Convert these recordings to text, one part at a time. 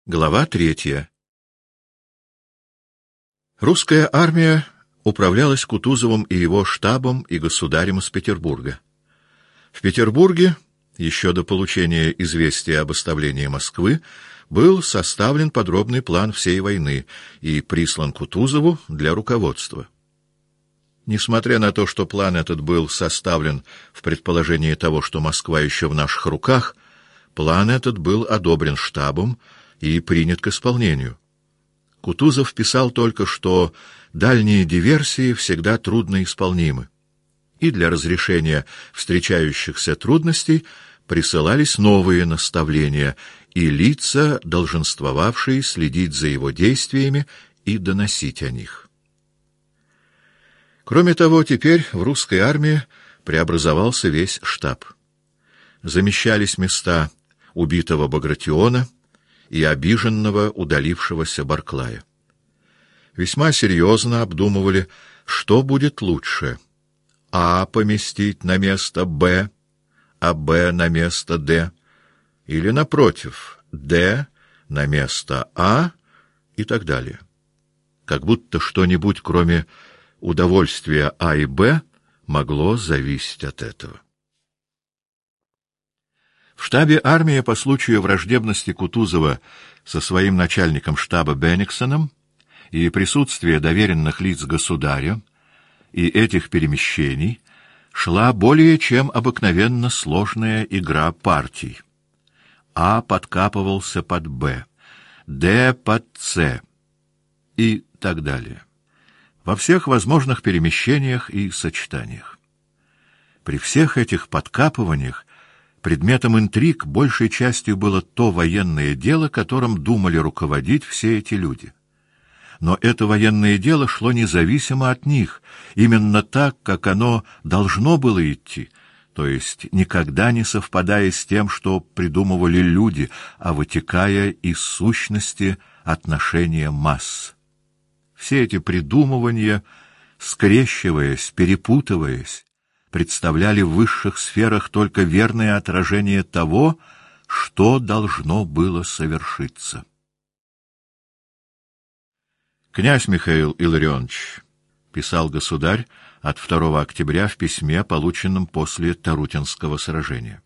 Глава 3. Русская армия управлялась Кутузовым и его штабом и государем из Петербурга. В Петербурге, еще до получения известия об оставлении Москвы, был составлен подробный план всей войны и прислан Кутузову для руководства. Несмотря на то, что план этот был составлен в предположении того, что Москва еще в наших руках, план этот был одобрен штабом и принят к исполнению. Кутузов писал только, что дальние диверсии всегда трудно исполнимы, и для разрешения встречающихся трудностей присылались новые наставления и лица, долженствовавшие следить за его действиями и доносить о них. Кроме того, теперь в русской армии преобразовался весь штаб. Замещались места убитого Багратиона и обиженного, удалившегося Барклая. Весьма серьезно обдумывали, что будет лучше: А поместить на место Б, а Б на место Д, или, напротив, Д на место А и так далее. Как будто что-нибудь, кроме удовольствия А и Б, могло зависеть от этого. В штабе армии по случаю враждебности Кутузова со своим начальником штаба Бенниксеном и присутствия доверенных лиц государя и этих перемещений шла более чем обыкновенно сложная игра партий. А подкапывался под Б, Д под С и так далее. Во всех возможных перемещениях и сочетаниях. При всех этих подкапываниях предметом интриг большей частью было то военное дело, которым думали руководить все эти люди. Но это военное дело шло независимо от них, именно так, как оно должно было идти, то есть никогда не совпадая с тем, что придумывали люди, а вытекая из сущности отношения масс. Все эти придумывания, скрещиваясь, перепутываясь, представляли в высших сферах только верное отражение того, что должно было совершиться. «Князь Михаил Илларионович», — писал государь от 2 октября в письме, полученном после Тарутинского сражения,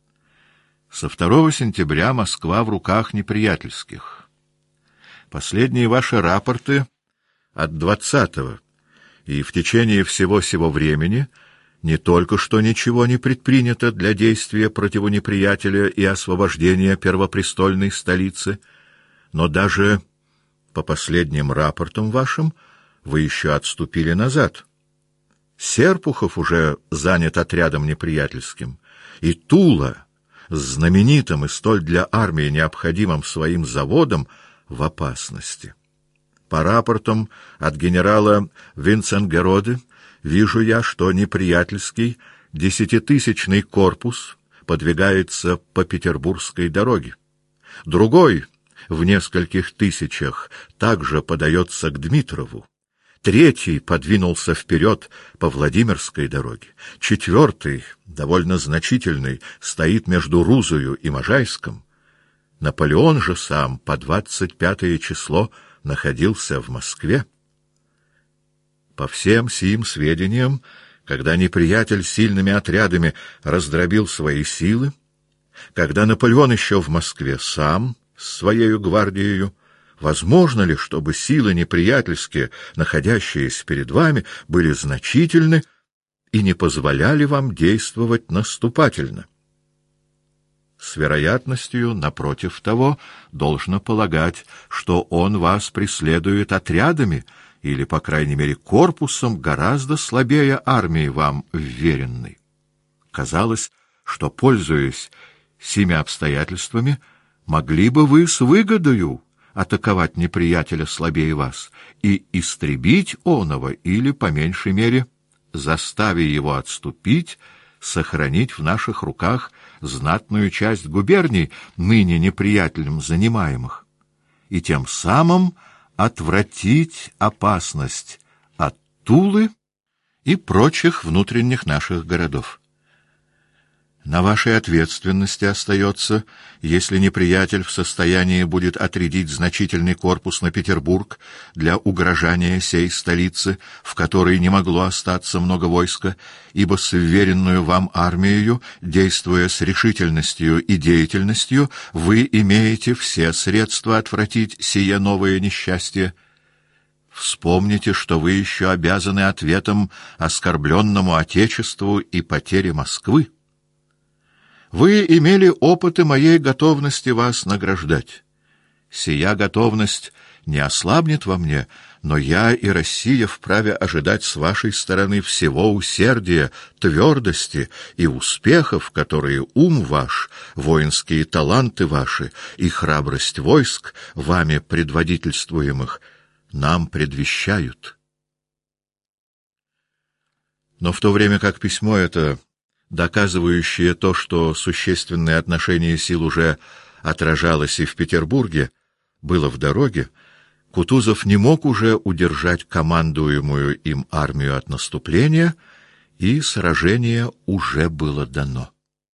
— «со 2 сентября Москва в руках неприятельских. Последние ваши рапорты от 20-го и в течение всего сего времени не только что ничего не предпринято для действия против неприятеля и освобождения первопрестольной столицы, но даже по последним рапортам вашим вы еще отступили назад. Серпухов уже занят отрядом неприятельским, и Тула с знаменитым и столь для армии необходимым своим заводом в опасности. По рапортам от генерала Винценгероде вижу я, что неприятельский 10-тысячный корпус подвигается по Петербургской дороге. Другой в нескольких тысячах также подается к Дмитрову. Третий подвинулся вперед по Владимирской дороге. Четвертый, довольно значительный, стоит между Рузою и Можайском. Наполеон же сам по 25 число находился в Москве. По всем сим сведениям, когда неприятель сильными отрядами раздробил свои силы, когда Наполеон еще в Москве сам с своей гвардией, возможно ли, чтобы силы неприятельские, находящиеся перед вами, были значительны и не позволяли вам действовать наступательно? С вероятностью, напротив того, должно полагать, что он вас преследует отрядами или, по крайней мере, корпусом гораздо слабее армии вам вверенной. Казалось, что, пользуясь сими обстоятельствами, могли бы вы с выгодою атаковать неприятеля слабее вас и истребить оного или, по меньшей мере, заставя его отступить, сохранить в наших руках знатную часть губерний, ныне неприятелем занимаемых, и тем самым отвратить опасность от Тулы и прочих внутренних наших городов. На вашей ответственности остается, если неприятель в состоянии будет отрядить значительный корпус на Петербург для угрожания сей столицы, в которой не могло остаться много войска, ибо с вверенную вам армией, действуя с решительностью и деятельностью, вы имеете все средства отвратить сие новое несчастье. Вспомните, что вы еще обязаны ответом оскорбленному Отечеству и потере Москвы. Вы имели опыты моей готовности вас награждать. Сия готовность не ослабнет во мне, но я и Россия вправе ожидать с вашей стороны всего усердия, твердости и успехов, которые ум ваш, воинские таланты ваши и храбрость войск, вами предводительствуемых, нам предвещают. Но в то время как письмо это, доказывающее то, что существенное отношение сил уже отражалось и в Петербурге, было в дороге, Кутузов не мог уже удержать командуемую им армию от наступления, и сражение уже было дано.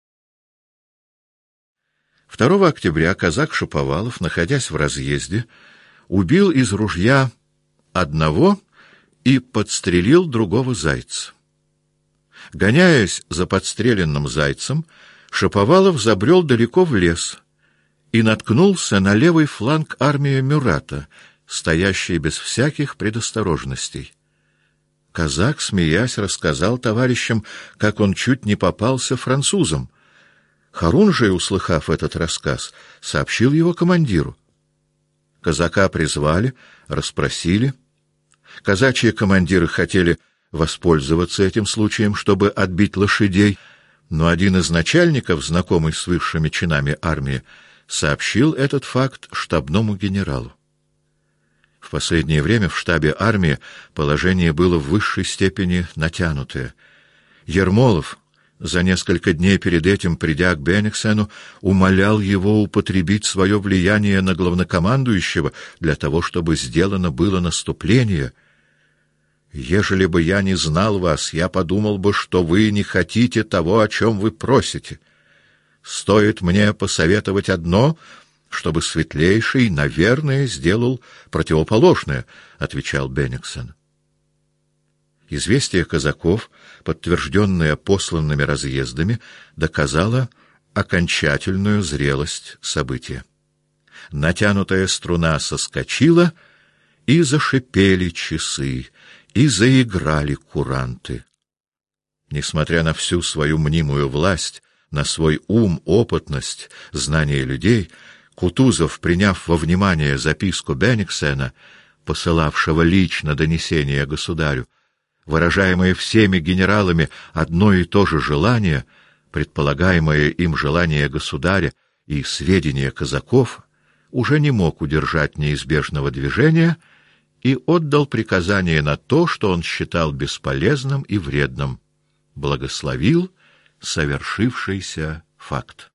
2 октября казак Шаповалов, находясь в разъезде, убил из ружья одного и подстрелил другого зайца. Гоняясь за подстреленным зайцем, Шаповалов забрел далеко в лес и наткнулся на левый фланг армии Мюрата, стоящей без всяких предосторожностей. Казак, смеясь, рассказал товарищам, как он чуть не попался французам. Харун же, услыхав этот рассказ, сообщил его командиру. Казака призвали, расспросили. Казачьи командиры хотели воспользоваться этим случаем, чтобы отбить лошадей, но один из начальников, знакомый с высшими чинами армии, сообщил этот факт штабному генералу. В последнее время в штабе армии положение было в высшей степени натянутое. Ермолов, за несколько дней перед этим, придя к Бенниксену, умолял его употребить свое влияние на главнокомандующего для того, чтобы сделано было наступление. «Ежели бы я не знал вас, я подумал бы, что вы не хотите того, о чем вы просите. Стоит мне посоветовать одно, чтобы Светлейший, наверное, сделал противоположное», — отвечал Бенниксен. Известие казаков, подтвержденное посланными разъездами, доказало окончательную зрелость события. Натянутая струна соскочила, и зашипели часы, и заиграли куранты. Несмотря на всю свою мнимую власть, на свой ум, опытность, знание людей, Кутузов, приняв во внимание записку Бенниксена, посылавшего лично донесение государю, выражаемое всеми генералами одно и то же желание, предполагаемое им желание государя и сведения казаков, уже не мог удержать неизбежного движения и отдал приказание на то, что он считал бесполезным и вредным, благословил совершившийся факт.